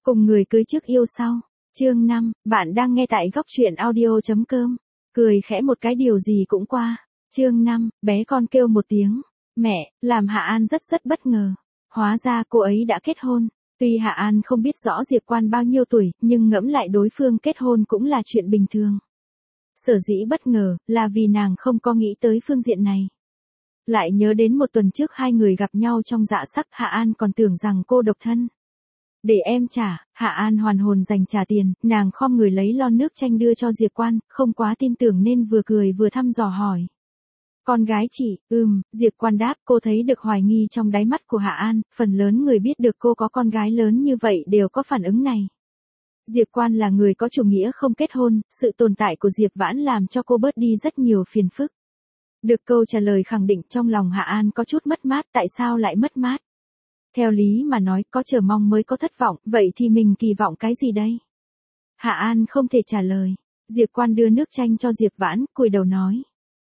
Cùng người cưới trước yêu sau. Chương 5, bạn đang nghe tại góc truyện audio.com. Cười khẽ một cái điều gì cũng qua. Chương 5, bé con kêu một tiếng. Mẹ, làm Hạ An rất bất ngờ. Hóa ra cô ấy đã kết hôn. Tuy Hạ An không biết rõ Diệp Quan bao nhiêu tuổi, nhưng ngẫm lại đối phương kết hôn cũng là chuyện bình thường. Sở dĩ bất ngờ, là vì nàng không có nghĩ tới phương diện này. Lại nhớ đến một tuần trước hai người gặp nhau trong dạ sắc, Hạ An còn tưởng rằng cô độc thân. Để em trả, Hạ An hoàn hồn dành trả tiền, nàng khom người lấy lon nước chanh đưa cho Diệp Quan, không quá tin tưởng nên vừa cười vừa thăm dò hỏi. Con gái chị, Diệp Quan đáp, cô thấy được hoài nghi trong đáy mắt của Hạ An, phần lớn người biết được cô có con gái lớn như vậy đều có phản ứng này. Diệp Quan là người có chủ nghĩa không kết hôn, sự tồn tại của Diệp Vãn làm cho cô bớt đi rất nhiều phiền phức. Được câu trả lời khẳng định trong lòng Hạ An có chút mất mát, tại sao lại mất mát? Theo lý mà nói, có chờ mong mới có thất vọng, vậy thì mình kỳ vọng cái gì đây? Hạ An không thể trả lời. Diệp Quan đưa nước chanh cho Diệp Vãn, cúi đầu nói.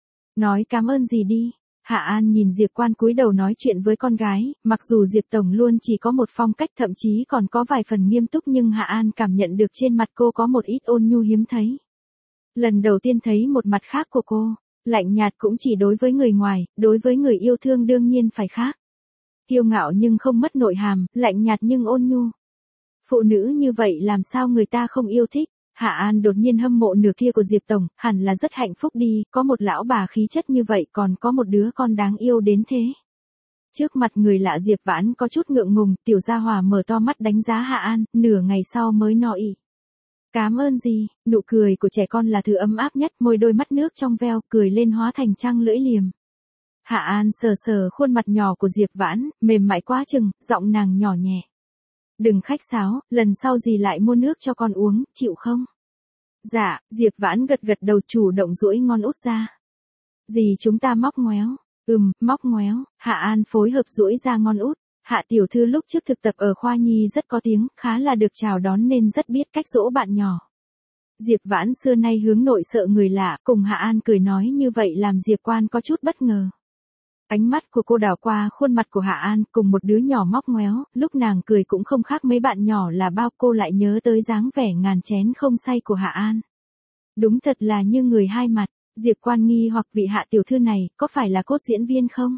Nói cảm ơn gì đi. Hạ An nhìn Diệp Quan cúi đầu nói chuyện với con gái, mặc dù Diệp Tổng luôn chỉ có một phong cách thậm chí còn có vài phần nghiêm túc nhưng Hạ An cảm nhận được trên mặt cô có một ít ôn nhu hiếm thấy. Lần đầu tiên thấy một mặt khác của cô, lạnh nhạt cũng chỉ đối với người ngoài, đối với người yêu thương đương nhiên phải khác. Kiêu ngạo nhưng không mất nội hàm, lạnh nhạt nhưng ôn nhu. Phụ nữ như vậy làm sao người ta không yêu thích. Hạ An đột nhiên hâm mộ nửa kia của Diệp Tổng, hẳn là rất hạnh phúc đi, có một lão bà khí chất như vậy còn có một đứa con đáng yêu đến thế. Trước mặt người lạ Diệp Vãn có chút ngượng ngùng, tiểu gia hòa mở to mắt đánh giá Hạ An, nửa ngày sau mới nói ý. Cảm ơn gì, nụ cười của trẻ con là thứ ấm áp nhất, môi đôi mắt nước trong veo, cười lên hóa thành trăng lưỡi liềm. Hạ An sờ sờ khuôn mặt nhỏ của Diệp Vãn, mềm mại quá chừng, giọng nàng nhỏ nhẹ. Đừng khách sáo, lần sau dì lại mua nước cho con uống, chịu không? Dạ, Diệp Vãn gật đầu chủ động duỗi ngón út ra. Dì chúng ta móc ngoéo. Móc ngoéo, Hạ An phối hợp duỗi ra ngón út. Hạ tiểu thư lúc trước thực tập ở khoa nhi rất có tiếng, khá là được chào đón nên rất biết cách dỗ bạn nhỏ. Diệp Vãn xưa nay hướng nội sợ người lạ, cùng Hạ An cười nói như vậy làm Diệp Quan có chút bất ngờ. Ánh mắt của cô đảo qua khuôn mặt của Hạ An cùng một đứa nhỏ móc ngoéo, lúc nàng cười cũng không khác mấy bạn nhỏ là bao, cô lại nhớ tới dáng vẻ ngàn chén không say của Hạ An. Đúng thật là như người hai mặt, Diệp Quan nghi hoặc vị Hạ tiểu thư này có phải là cốt diễn viên không?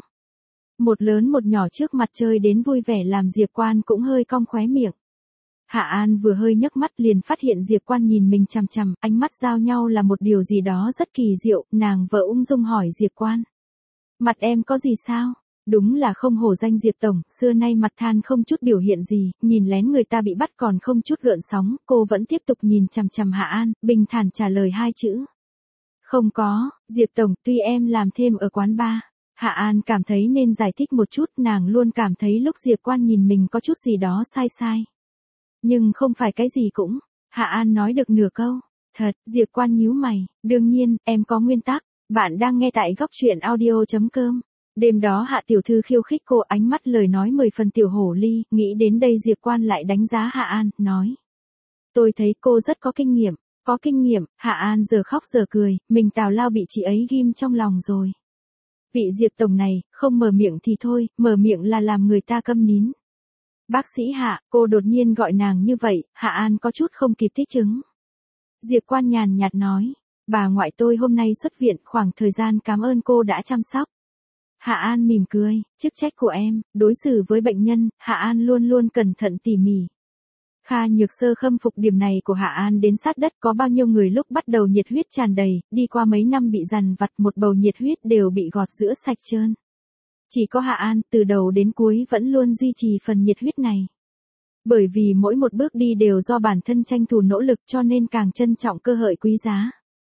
Một lớn một nhỏ trước mặt chơi đến vui vẻ làm Diệp Quan cũng hơi cong khóe miệng. Hạ An vừa hơi nhấc mắt liền phát hiện Diệp Quan nhìn mình chằm chằm, ánh mắt giao nhau là một điều gì đó rất kỳ diệu, nàng vợ ung dung hỏi Diệp Quan. Mặt em có gì sao? Đúng là không hổ danh Diệp Tổng, xưa nay mặt than không chút biểu hiện gì, nhìn lén người ta bị bắt còn không chút gợn sóng, cô vẫn tiếp tục nhìn chằm chằm Hạ An, bình thản trả lời hai chữ. Không có, Diệp Tổng, tuy em làm thêm ở quán bar. Hạ An cảm thấy nên giải thích một chút, nàng luôn cảm thấy lúc Diệp Quan nhìn mình có chút gì đó sai. Nhưng không phải cái gì cũng, Hạ An nói được nửa câu. Thật, Diệp Quan nhíu mày, đương nhiên, em có nguyên tắc. Bạn đang nghe tại góc truyện audio.com. Đêm đó Hạ tiểu thư khiêu khích cô, ánh mắt lời nói 10 phần tiểu hổ ly, nghĩ đến đây Diệp Quan lại đánh giá Hạ An, nói. Tôi thấy cô rất có kinh nghiệm. Có kinh nghiệm, Hạ An giờ khóc giờ cười, mình tào lao bị chị ấy ghim trong lòng rồi. Vị Diệp Tổng này, không mở miệng thì thôi, mở miệng là làm người ta câm nín. Bác sĩ Hạ, cô đột nhiên gọi nàng như vậy, Hạ An có chút không kịp thích ứng. Diệp Quan nhàn nhạt nói. Bà ngoại tôi hôm nay xuất viện, khoảng thời gian cảm ơn cô đã chăm sóc. Hạ An mỉm cười, chức trách của em, đối xử với bệnh nhân, Hạ An luôn luôn cẩn thận tỉ mỉ. Kha Nhược Sơ khâm phục điểm này của Hạ An đến sát đất, có bao nhiêu người lúc bắt đầu nhiệt huyết tràn đầy, đi qua mấy năm bị dằn vặt một bầu nhiệt huyết đều bị gọt rửa sạch trơn. Chỉ có Hạ An, từ đầu đến cuối vẫn luôn duy trì phần nhiệt huyết này. Bởi vì mỗi một bước đi đều do bản thân tranh thủ nỗ lực cho nên càng trân trọng cơ hội quý giá.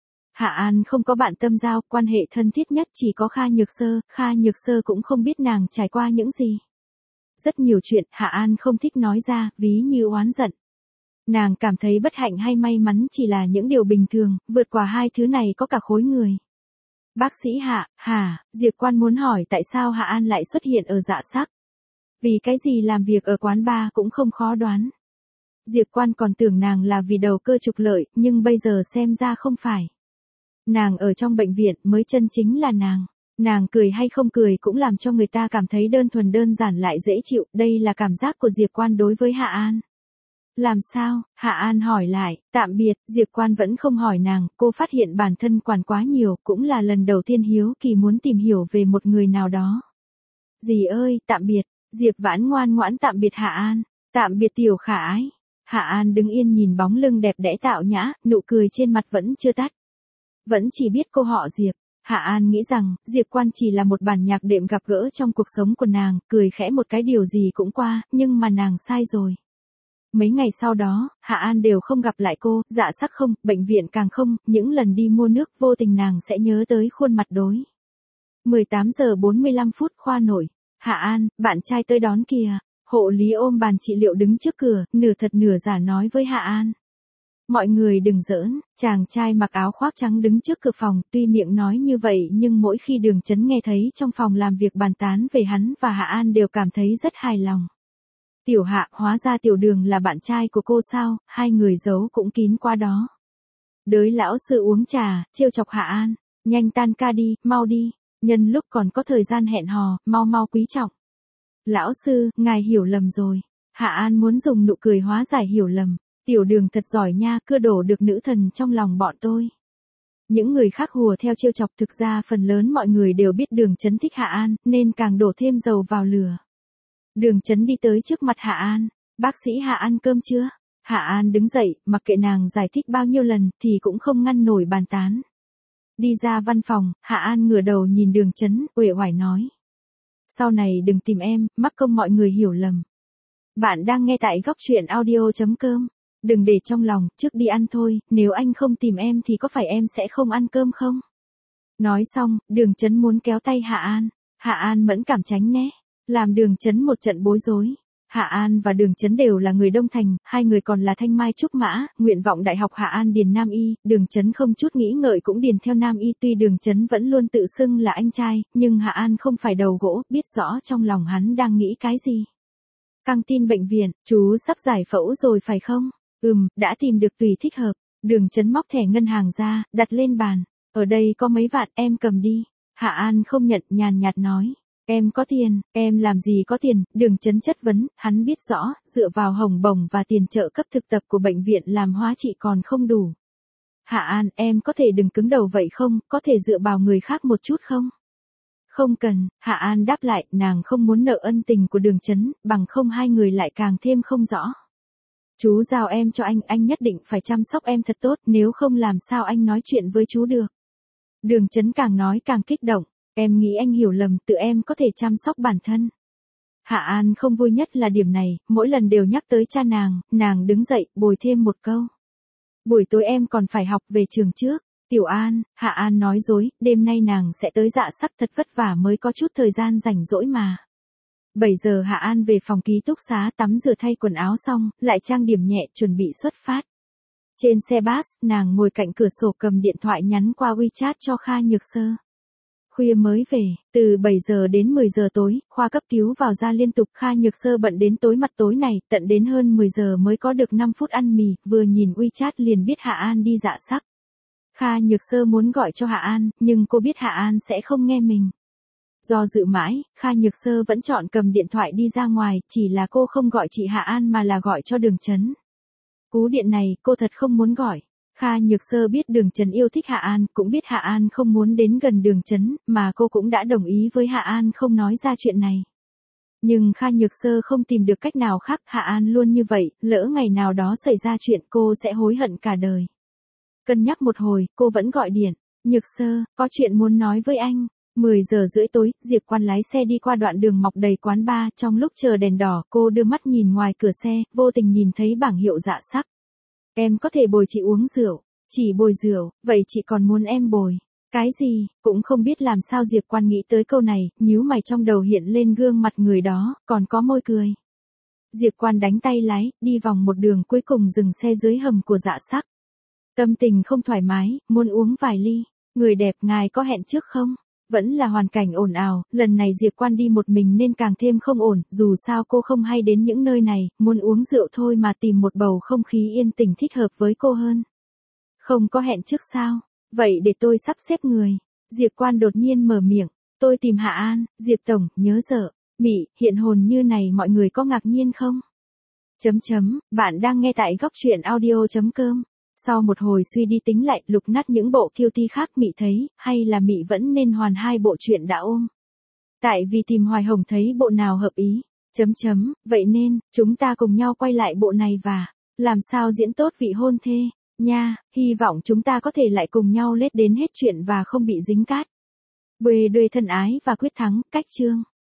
Hạ An không có bạn tâm giao, quan hệ thân thiết nhất chỉ có Kha Nhược Sơ cũng không biết nàng trải qua những gì. Rất nhiều chuyện Hạ An không thích nói ra, ví như oán giận. Nàng cảm thấy bất hạnh hay may mắn chỉ là những điều bình thường, vượt qua hai thứ này có cả khối người. Bác sĩ Hạ, Diệp Quan muốn hỏi tại sao Hạ An lại xuất hiện ở dạ sắc. Vì cái gì làm việc ở quán bar cũng không khó đoán. Diệp Quan còn tưởng nàng là vì đầu cơ trục lợi, nhưng bây giờ xem ra không phải. Nàng ở trong bệnh viện mới chân chính là nàng. Nàng cười hay không cười cũng làm cho người ta cảm thấy đơn thuần đơn giản lại dễ chịu, đây là cảm giác của Diệp Quan đối với Hạ An. Làm sao? Hạ An hỏi lại, tạm biệt, Diệp Quan vẫn không hỏi nàng, cô phát hiện bản thân quản quá nhiều, cũng là lần đầu tiên hiếu kỳ muốn tìm hiểu về một người nào đó. Dì ơi, tạm biệt, Diệp Vãn ngoan ngoãn tạm biệt Hạ An, tạm biệt Tiểu Khả Ái. Hạ An đứng yên nhìn bóng lưng đẹp đẽ tạo nhã, nụ cười trên mặt vẫn chưa tắt. Vẫn chỉ biết cô họ Diệp. Hạ An nghĩ rằng, Diệp Quan chỉ là một bản nhạc đệm gặp gỡ trong cuộc sống của nàng, cười khẽ một cái điều gì cũng qua, nhưng mà nàng sai rồi. Mấy ngày sau đó, Hạ An đều không gặp lại cô, dạ sắc không, bệnh viện càng không, những lần đi mua nước vô tình nàng sẽ nhớ tới khuôn mặt đối. 18 giờ 45 phút khoa nội. Hạ An, bạn trai tới đón kìa. Hộ lý ôm bàn trị liệu đứng trước cửa, nửa thật nửa giả nói với Hạ An. Mọi người đừng giỡn, chàng trai mặc áo khoác trắng đứng trước cửa phòng, tuy miệng nói như vậy nhưng mỗi khi Đường Chấn nghe thấy trong phòng làm việc bàn tán về hắn và Hạ An đều cảm thấy rất hài lòng. Tiểu Hạ, hóa ra Tiểu Đường là bạn trai của cô sao, hai người giấu cũng kín qua đó. Đới lão sư uống trà, trêu chọc Hạ An, nhanh tan ca đi, mau đi, nhân lúc còn có thời gian hẹn hò, mau mau quý trọng. Lão sư, ngài hiểu lầm rồi. Hạ An muốn dùng nụ cười hóa giải hiểu lầm. Tiểu Đường thật giỏi nha, cưa đổ được nữ thần trong lòng bọn tôi. Những người khác hùa theo trêu chọc, thực ra phần lớn mọi người đều biết Đường Chấn thích Hạ An, nên càng đổ thêm dầu vào lửa. Đường Chấn đi tới trước mặt Hạ An. Bác sĩ Hạ ăn cơm chưa? Hạ An đứng dậy, mặc kệ nàng giải thích bao nhiêu lần thì cũng không ngăn nổi bàn tán. Đi ra văn phòng, Hạ An ngửa đầu nhìn Đường Chấn, uể oải nói. Sau này đừng tìm em, mắc công mọi người hiểu lầm. Bạn đang nghe tại góc truyện audio.com. Đừng để trong lòng, trước đi ăn thôi, nếu anh không tìm em thì có phải em sẽ không ăn cơm không? Nói xong, Đường Chấn muốn kéo tay Hạ An. Hạ An mẫn cảm tránh né, làm Đường Chấn một trận bối rối. Hạ An và Đường Chấn đều là người Đông Thành, hai người còn là thanh mai trúc mã, nguyện vọng đại học Hạ An điền Nam Y, Đường Chấn không chút nghĩ ngợi cũng điền theo Nam Y, tuy Đường Chấn vẫn luôn tự xưng là anh trai, nhưng Hạ An không phải đầu gỗ, biết rõ trong lòng hắn đang nghĩ cái gì. Căng tin bệnh viện, chú sắp giải phẫu rồi phải không? Đã tìm được tùy thích hợp. Đường Chấn móc thẻ ngân hàng ra, đặt lên bàn. Ở đây có mấy vạn, em cầm đi. Hạ An không nhận, nhàn nhạt nói. Em có tiền, em làm gì có tiền, Đường Chấn chất vấn, hắn biết rõ, dựa vào hồng bổng và tiền trợ cấp thực tập của bệnh viện làm hóa trị còn không đủ. Hạ An, em có thể đừng cứng đầu vậy không, có thể dựa vào người khác một chút không? Không cần, Hạ An đáp lại, nàng không muốn nợ ân tình của Đường Chấn, bằng không hai người lại càng thêm không rõ. Chú giao em cho anh nhất định phải chăm sóc em thật tốt, nếu không làm sao anh nói chuyện với chú được. Đường Chấn càng nói càng kích động, em nghĩ anh hiểu lầm, tự em có thể chăm sóc bản thân. Hạ An không vui nhất là điểm này, mỗi lần đều nhắc tới cha nàng đứng dậy, bồi thêm một câu. Buổi tối em còn phải học về trường trước. Tiểu An, Hạ An nói dối, đêm nay nàng sẽ tới Dạ Sắc, thật vất vả mới có chút thời gian rảnh rỗi mà. 7 giờ Hạ An về phòng ký túc xá tắm rửa thay quần áo xong, lại trang điểm nhẹ chuẩn bị xuất phát. Trên xe bus, nàng ngồi cạnh cửa sổ cầm điện thoại nhắn qua WeChat cho Kha Nhược Sơ. Khuya mới về, từ 7 giờ đến 10 giờ tối, khoa cấp cứu vào ra liên tục, Kha Nhược Sơ bận đến tối mặt tối này, tận đến hơn 10 giờ mới có được 5 phút ăn mì, vừa nhìn WeChat liền biết Hạ An đi Dạ Sắc. Kha Nhược Sơ muốn gọi cho Hạ An, nhưng cô biết Hạ An sẽ không nghe mình. Do dự mãi, Kha Nhược Sơ vẫn chọn cầm điện thoại đi ra ngoài, chỉ là cô không gọi chị Hạ An mà là gọi cho Đường Chấn. Cú điện này, cô thật không muốn gọi. Kha Nhược Sơ biết Đường Chấn yêu thích Hạ An, cũng biết Hạ An không muốn đến gần Đường Chấn, mà cô cũng đã đồng ý với Hạ An không nói ra chuyện này. Nhưng Kha Nhược Sơ không tìm được cách nào khác, Hạ An luôn như vậy, lỡ ngày nào đó xảy ra chuyện cô sẽ hối hận cả đời. Cân nhắc một hồi, cô vẫn gọi điện. Nhược Sơ, có chuyện muốn nói với anh. 10 giờ rưỡi tối, Diệp Quan lái xe đi qua đoạn đường mọc đầy quán bar, trong lúc chờ đèn đỏ, cô đưa mắt nhìn ngoài cửa xe, vô tình nhìn thấy bảng hiệu Dạ Sắc. Em có thể bồi chị uống rượu. Chỉ bồi rượu, vậy chị còn muốn em bồi. Cái gì, cũng không biết làm sao Diệp Quan nghĩ tới câu này, nhíu mày trong đầu hiện lên gương mặt người đó, còn có môi cười. Diệp Quan đánh tay lái, đi vòng một đường cuối cùng dừng xe dưới hầm của Dạ Sắc. Tâm tình không thoải mái, muốn uống vài ly. Người đẹp, ngài có hẹn trước không? Vẫn là hoàn cảnh ồn ào, lần này Diệp Quan đi một mình nên càng thêm không ổn, dù sao cô không hay đến những nơi này, muốn uống rượu thôi mà tìm một bầu không khí yên tĩnh thích hợp với cô hơn. Không có hẹn trước sao? Vậy để tôi sắp xếp người. Diệp Quan đột nhiên mở miệng, tôi tìm Hạ An, Diệp Tổng, nhớ dở, Mị, hiện hồn như này mọi người có ngạc nhiên không? Bạn đang nghe tại góc truyện audio.com. Sau một hồi suy đi tính lại, Lục nát những bộ QT khác Mị thấy, hay là Mị vẫn nên hoàn hai bộ truyện đã ôm. Tại vì tìm Hoài Hồng thấy bộ nào hợp ý. Vậy nên, chúng ta cùng nhau quay lại bộ này và làm sao diễn tốt vị hôn thê, nha, hy vọng chúng ta có thể lại cùng nhau lết đến hết chuyện và không bị dính cát. Bề đuê thân ái và quyết thắng, cách chương.